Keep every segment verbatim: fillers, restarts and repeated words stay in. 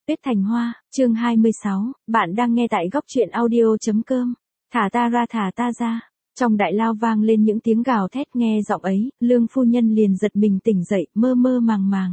Tuyết Thành Hoa, chương hai mươi sáu, bạn đang nghe tại góc truyện audio.com. Thả ta ra thả ta ra. Trong đại lao vang lên những tiếng gào thét, nghe giọng ấy, Lương phu nhân liền giật mình tỉnh dậy, mơ mơ màng màng.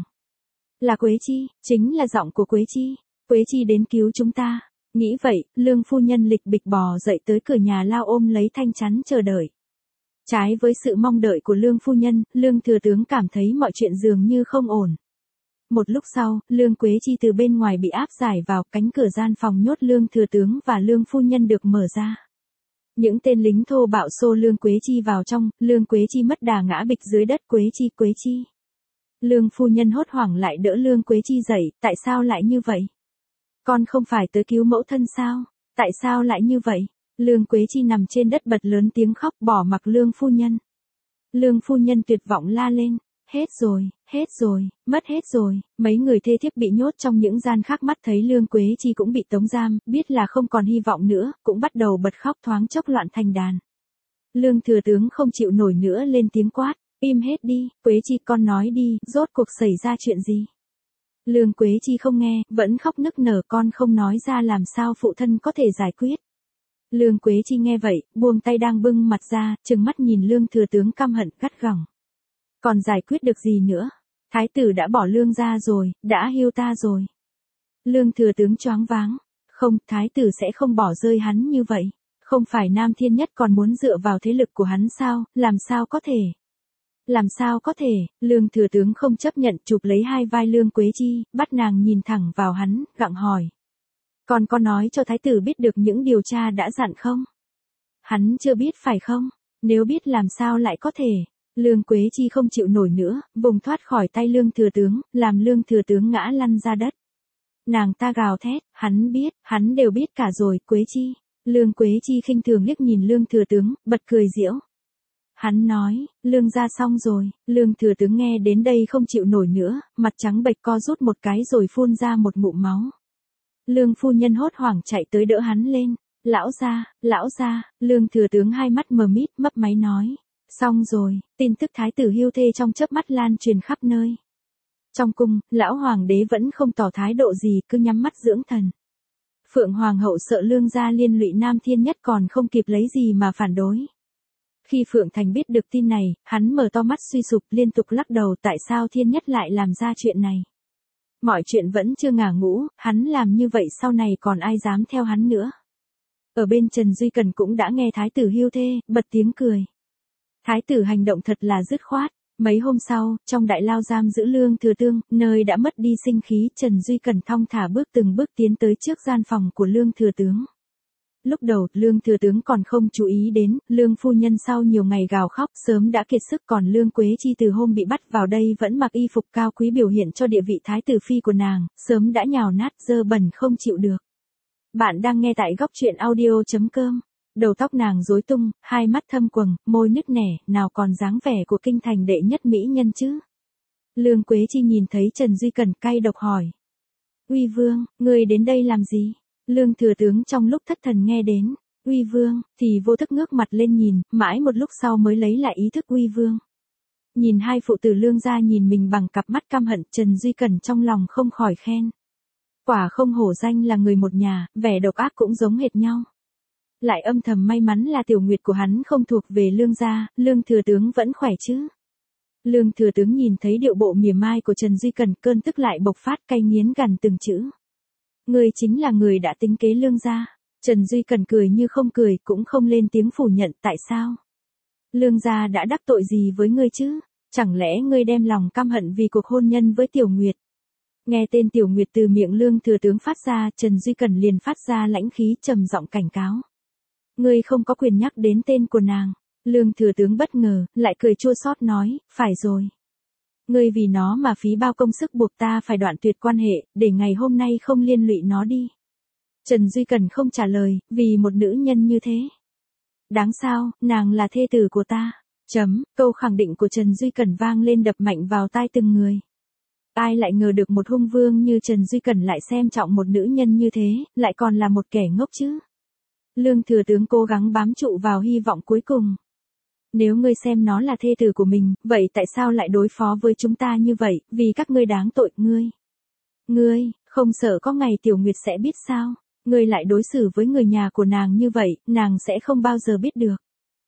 Là Quế Chi, chính là giọng của Quế Chi. Quế Chi đến cứu chúng ta. Nghĩ vậy, Lương phu nhân lịch bịch bò dậy tới cửa nhà lao ôm lấy thanh chắn chờ đợi. Trái với sự mong đợi của Lương phu nhân, Lương thừa tướng cảm thấy mọi chuyện dường như không ổn. Một lúc sau, Lương Quế Chi từ bên ngoài bị áp giải vào, cánh cửa gian phòng nhốt Lương thừa tướng và Lương phu nhân được mở ra. Những tên lính thô bạo xô Lương Quế Chi vào trong, Lương Quế Chi mất đà ngã bịch dưới đất. Quế Chi, Quế Chi. Lương phu nhân hốt hoảng lại đỡ Lương Quế Chi dậy, tại sao lại như vậy? Con không phải tới cứu mẫu thân sao? Tại sao lại như vậy? Lương Quế Chi nằm trên đất bật lớn tiếng khóc, bỏ mặc Lương phu nhân. Lương phu nhân tuyệt vọng la lên. Hết rồi, hết rồi, mất hết rồi. Mấy người thê thiếp bị nhốt trong những gian khác mắt thấy Lương Quế Chi cũng bị tống giam, biết là không còn hy vọng nữa, cũng bắt đầu bật khóc, thoáng chốc loạn thành đàn. Lương thừa tướng không chịu nổi nữa lên tiếng quát, im hết đi, Quế Chi con nói đi, rốt cuộc xảy ra chuyện gì? Lương Quế Chi không nghe, vẫn khóc nức nở, con không nói ra làm sao phụ thân có thể giải quyết. Lương Quế Chi nghe vậy, buông tay đang bưng mặt ra, trừng mắt nhìn Lương thừa tướng căm hận gắt gỏng. Còn giải quyết được gì nữa? Thái tử đã bỏ Lương ra rồi, đã hiêu ta rồi. Lương thừa tướng choáng váng. Không, thái tử sẽ không bỏ rơi hắn như vậy. Không phải Nam Thiên Nhất còn muốn dựa vào thế lực của hắn sao, làm sao có thể? Làm sao có thể? Lương thừa tướng không chấp nhận, chụp lấy hai vai Lương Quế Chi, bắt nàng nhìn thẳng vào hắn, gặng hỏi. Còn có nói cho thái tử biết được những điều cha đã dặn không? Hắn chưa biết phải không? Nếu biết làm sao lại có thể? Lương Quế Chi không chịu nổi nữa, vùng thoát khỏi tay Lương thừa tướng, làm Lương thừa tướng ngã lăn ra đất. Nàng ta gào thét, hắn biết, hắn đều biết cả rồi, Quế Chi. Lương Quế Chi khinh thường liếc nhìn Lương thừa tướng, bật cười giễu. Hắn nói, Lương ra xong rồi. Lương thừa tướng nghe đến đây không chịu nổi nữa, mặt trắng bệch co rút một cái rồi phun ra một ngụm máu. Lương phu nhân hốt hoảng chạy tới đỡ hắn lên. Lão gia, lão gia. Lương thừa tướng hai mắt mờ mít, mấp máy nói. Xong rồi, tin tức thái tử hiêu thê trong chớp mắt lan truyền khắp nơi. Trong cung, lão hoàng đế vẫn không tỏ thái độ gì, cứ nhắm mắt dưỡng thần. Phượng hoàng hậu sợ Lương gia liên lụy Nam Thiên Nhất còn không kịp lấy gì mà phản đối. Khi Phượng Thành biết được tin này, hắn mở to mắt suy sụp, liên tục lắc đầu, tại sao Thiên Nhất lại làm ra chuyện này. Mọi chuyện vẫn chưa ngả ngũ, hắn làm như vậy sau này còn ai dám theo hắn nữa. Ở bên Trần Duy Cần cũng đã nghe thái tử hiêu thê, bật tiếng cười. Thái tử hành động thật là dứt khoát. Mấy hôm sau, trong đại lao giam giữ Lương thừa tướng, nơi đã mất đi sinh khí, Trần Duy Cần thong thả bước từng bước tiến tới trước gian phòng của Lương thừa tướng. Lúc đầu, Lương thừa tướng còn không chú ý đến, Lương phu nhân sau nhiều ngày gào khóc sớm đã kiệt sức, còn Lương Quế Chi từ hôm bị bắt vào đây vẫn mặc y phục cao quý biểu hiện cho địa vị thái tử phi của nàng, sớm đã nhào nát dơ bẩn không chịu được. Bạn đang nghe tại góc truyện audio.com. Đầu tóc nàng rối tung, hai mắt thâm quầng, môi nứt nẻ, nào còn dáng vẻ của kinh thành đệ nhất mỹ nhân chứ. Lương Quế Chi nhìn thấy Trần Duy Cần cay độc hỏi. Uy vương, người đến đây làm gì? Lương thừa tướng trong lúc thất thần nghe đến. Uy vương, thì vô thức ngước mặt lên nhìn, mãi một lúc sau mới lấy lại ý thức. Uy vương. Nhìn hai phụ tử Lương gia nhìn mình bằng cặp mắt căm hận, Trần Duy Cần trong lòng không khỏi khen. Quả không hổ danh là người một nhà, vẻ độc ác cũng giống hệt nhau. Lại âm thầm may mắn là tiểu nguyệt của hắn không thuộc về Lương gia, Lương thừa tướng vẫn khỏe chứ. Lương thừa tướng nhìn thấy điệu bộ mỉa mai của Trần Duy Cần, cơn tức lại bộc phát, cay nghiến gần từng chữ. Ngươi chính là người đã tính kế Lương gia. Trần Duy Cần cười như không cười, cũng không lên tiếng phủ nhận. Tại sao? Lương gia đã đắc tội gì với ngươi chứ? Chẳng lẽ ngươi đem lòng căm hận vì cuộc hôn nhân với tiểu nguyệt? Nghe tên tiểu nguyệt từ miệng Lương thừa tướng phát ra, Trần Duy Cần liền phát ra lãnh khí, trầm giọng cảnh cáo. Ngươi không có quyền nhắc đến tên của nàng. Lương thừa tướng bất ngờ, lại cười chua xót nói, phải rồi. Ngươi vì nó mà phí bao công sức buộc ta phải đoạn tuyệt quan hệ, để ngày hôm nay không liên lụy nó đi. Trần Duy Cần không trả lời, vì một nữ nhân như thế. Đáng sao, nàng là thê tử của ta. Chấm, câu khẳng định của Trần Duy Cần vang lên đập mạnh vào tai từng người. Ai lại ngờ được một hung vương như Trần Duy Cần lại xem trọng một nữ nhân như thế, lại còn là một kẻ ngốc chứ. Lương thừa tướng cố gắng bám trụ vào hy vọng cuối cùng. Nếu ngươi xem nó là thê tử của mình, vậy tại sao lại đối phó với chúng ta như vậy, vì các ngươi đáng tội, ngươi. Ngươi, Không sợ có ngày Tiểu Nguyệt sẽ biết sao? Ngươi lại đối xử với người nhà của nàng như vậy, nàng sẽ không bao giờ biết được.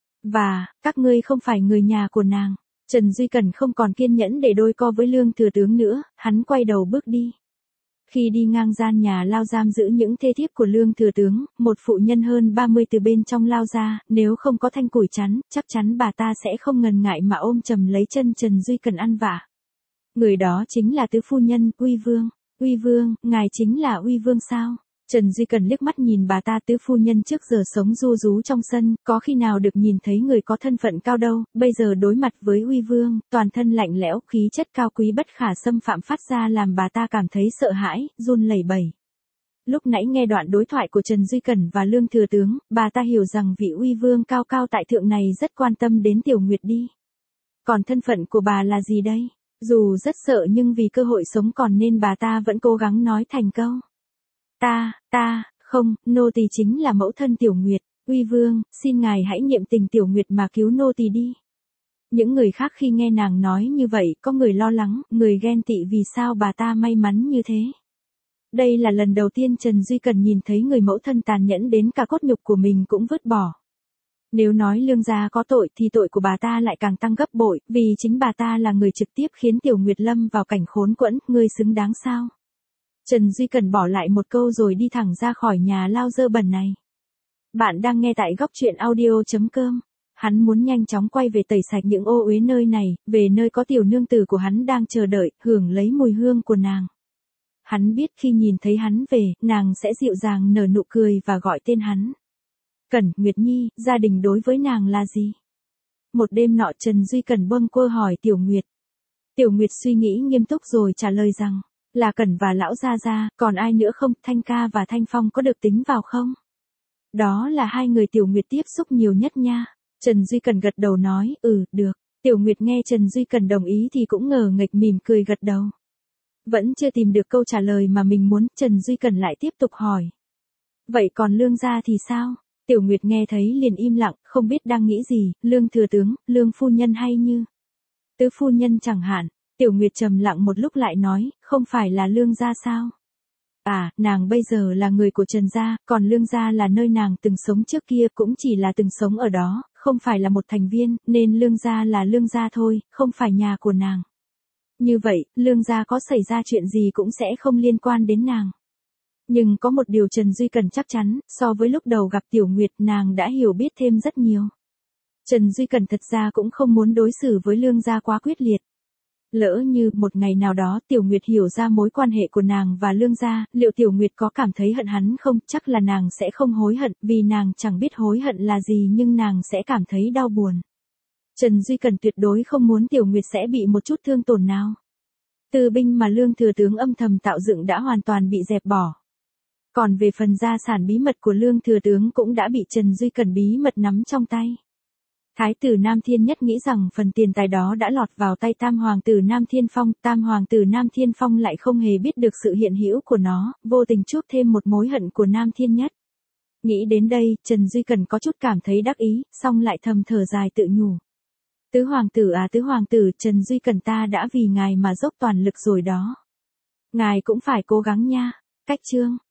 Và, các ngươi không phải người nhà của nàng. Trần Duy Cẩn không còn kiên nhẫn để đôi co với Lương Thừa Tướng nữa, hắn quay đầu bước đi. Khi đi ngang gian nhà lao giam giữ những thê thiếp của Lương Thừa Tướng, một phụ nhân hơn ba mươi từ bên trong lao ra, nếu không có thanh củi chắn, chắc chắn bà ta sẽ không ngần ngại mà ôm chầm lấy chân Trần Duy Cẩn ăn vạ. Người đó chính là tứ phu nhân, Uy Vương. Uy Vương, ngài chính là Uy Vương sao? Trần Duy Cẩn liếc mắt nhìn bà ta, tứ phu nhân trước giờ sống ru rú trong sân, có khi nào được nhìn thấy người có thân phận cao đâu, bây giờ đối mặt với Uy Vương, toàn thân lạnh lẽo, khí chất cao quý bất khả xâm phạm phát ra làm bà ta cảm thấy sợ hãi, run lẩy bẩy. Lúc nãy nghe đoạn đối thoại của Trần Duy Cẩn và Lương Thừa Tướng, bà ta hiểu rằng vị Uy Vương cao cao tại thượng này rất quan tâm đến Tiểu Nguyệt đi. Còn thân phận của bà là gì đây? Dù rất sợ nhưng vì cơ hội sống còn nên bà ta vẫn cố gắng nói thành câu. Ta, ta, không, nô tỳ chính là mẫu thân Tiểu Nguyệt, Uy Vương, xin ngài hãy niệm tình Tiểu Nguyệt mà cứu nô tỳ đi. Những người khác khi nghe nàng nói như vậy, có người lo lắng, người ghen tị vì sao bà ta may mắn như thế. Đây là lần đầu tiên Trần Duy Cẩn nhìn thấy người mẫu thân tàn nhẫn đến cả cốt nhục của mình cũng vứt bỏ. Nếu nói Lương gia có tội thì tội của bà ta lại càng tăng gấp bội, vì chính bà ta là người trực tiếp khiến Tiểu Nguyệt lâm vào cảnh khốn quẫn, ngươi xứng đáng sao? Trần Duy Cẩn bỏ lại một câu rồi đi thẳng ra khỏi nhà lao dơ bẩn này. Bạn đang nghe tại góc truyện audio.com. Hắn muốn nhanh chóng quay về tẩy sạch những ô uế nơi này, về nơi có tiểu nương tử của hắn đang chờ đợi, hưởng lấy mùi hương của nàng. Hắn biết khi nhìn thấy hắn về, nàng sẽ dịu dàng nở nụ cười và gọi tên hắn. Cẩn, Nguyệt Nhi, gia đình đối với nàng là gì? Một đêm nọ Trần Duy Cẩn bâng quơ hỏi Tiểu Nguyệt. Tiểu Nguyệt suy nghĩ nghiêm túc rồi trả lời rằng, là Cẩn và lão gia gia, còn ai nữa không, Thanh ca và Thanh Phong có được tính vào không? Đó là hai người Tiểu Nguyệt tiếp xúc nhiều nhất nha. Trần Duy Cẩn gật đầu nói, ừ, được. Tiểu Nguyệt nghe Trần Duy Cẩn đồng ý thì cũng ngờ nghệch mỉm cười gật đầu. Vẫn chưa tìm được câu trả lời mà mình muốn, Trần Duy Cẩn lại tiếp tục hỏi. Vậy còn Lương gia thì sao? Tiểu Nguyệt nghe thấy liền im lặng, không biết đang nghĩ gì, Lương Thừa Tướng, Lương Phu Nhân hay như Tứ Phu Nhân chẳng hạn. Tiểu Nguyệt trầm lặng một lúc lại nói, không phải là Lương gia sao? À, nàng bây giờ là người của Trần gia, còn Lương gia là nơi nàng từng sống trước kia, cũng chỉ là từng sống ở đó, không phải là một thành viên, nên Lương gia là Lương gia thôi, không phải nhà của nàng. Như vậy, Lương gia có xảy ra chuyện gì cũng sẽ không liên quan đến nàng. Nhưng có một điều Trần Duy Cẩn chắc chắn, so với lúc đầu gặp Tiểu Nguyệt nàng đã hiểu biết thêm rất nhiều. Trần Duy Cẩn thật ra cũng không muốn đối xử với Lương gia quá quyết liệt. Lỡ như một ngày nào đó Tiểu Nguyệt hiểu ra mối quan hệ của nàng và Lương gia, liệu Tiểu Nguyệt có cảm thấy hận hắn không? Chắc là nàng sẽ không hối hận, vì nàng chẳng biết hối hận là gì nhưng nàng sẽ cảm thấy đau buồn. Trần Duy Cẩn tuyệt đối không muốn Tiểu Nguyệt sẽ bị một chút thương tổn nào. Tư binh mà Lương Thừa Tướng âm thầm tạo dựng đã hoàn toàn bị dẹp bỏ. Còn về phần gia sản bí mật của Lương Thừa Tướng cũng đã bị Trần Duy Cẩn bí mật nắm trong tay. Thái tử Nam Thiên Nhất nghĩ rằng phần tiền tài đó đã lọt vào tay Tam Hoàng tử Nam Thiên Phong, Tam Hoàng tử Nam Thiên Phong lại không hề biết được sự hiện hữu của nó, vô tình chuốc thêm một mối hận của Nam Thiên Nhất. Nghĩ đến đây, Trần Duy Cẩn có chút cảm thấy đắc ý, xong lại thầm thở dài tự nhủ. Tứ Hoàng tử à Tứ Hoàng tử, Trần Duy Cẩn ta đã vì ngài mà dốc toàn lực rồi đó. Ngài cũng phải cố gắng nha. Cách chương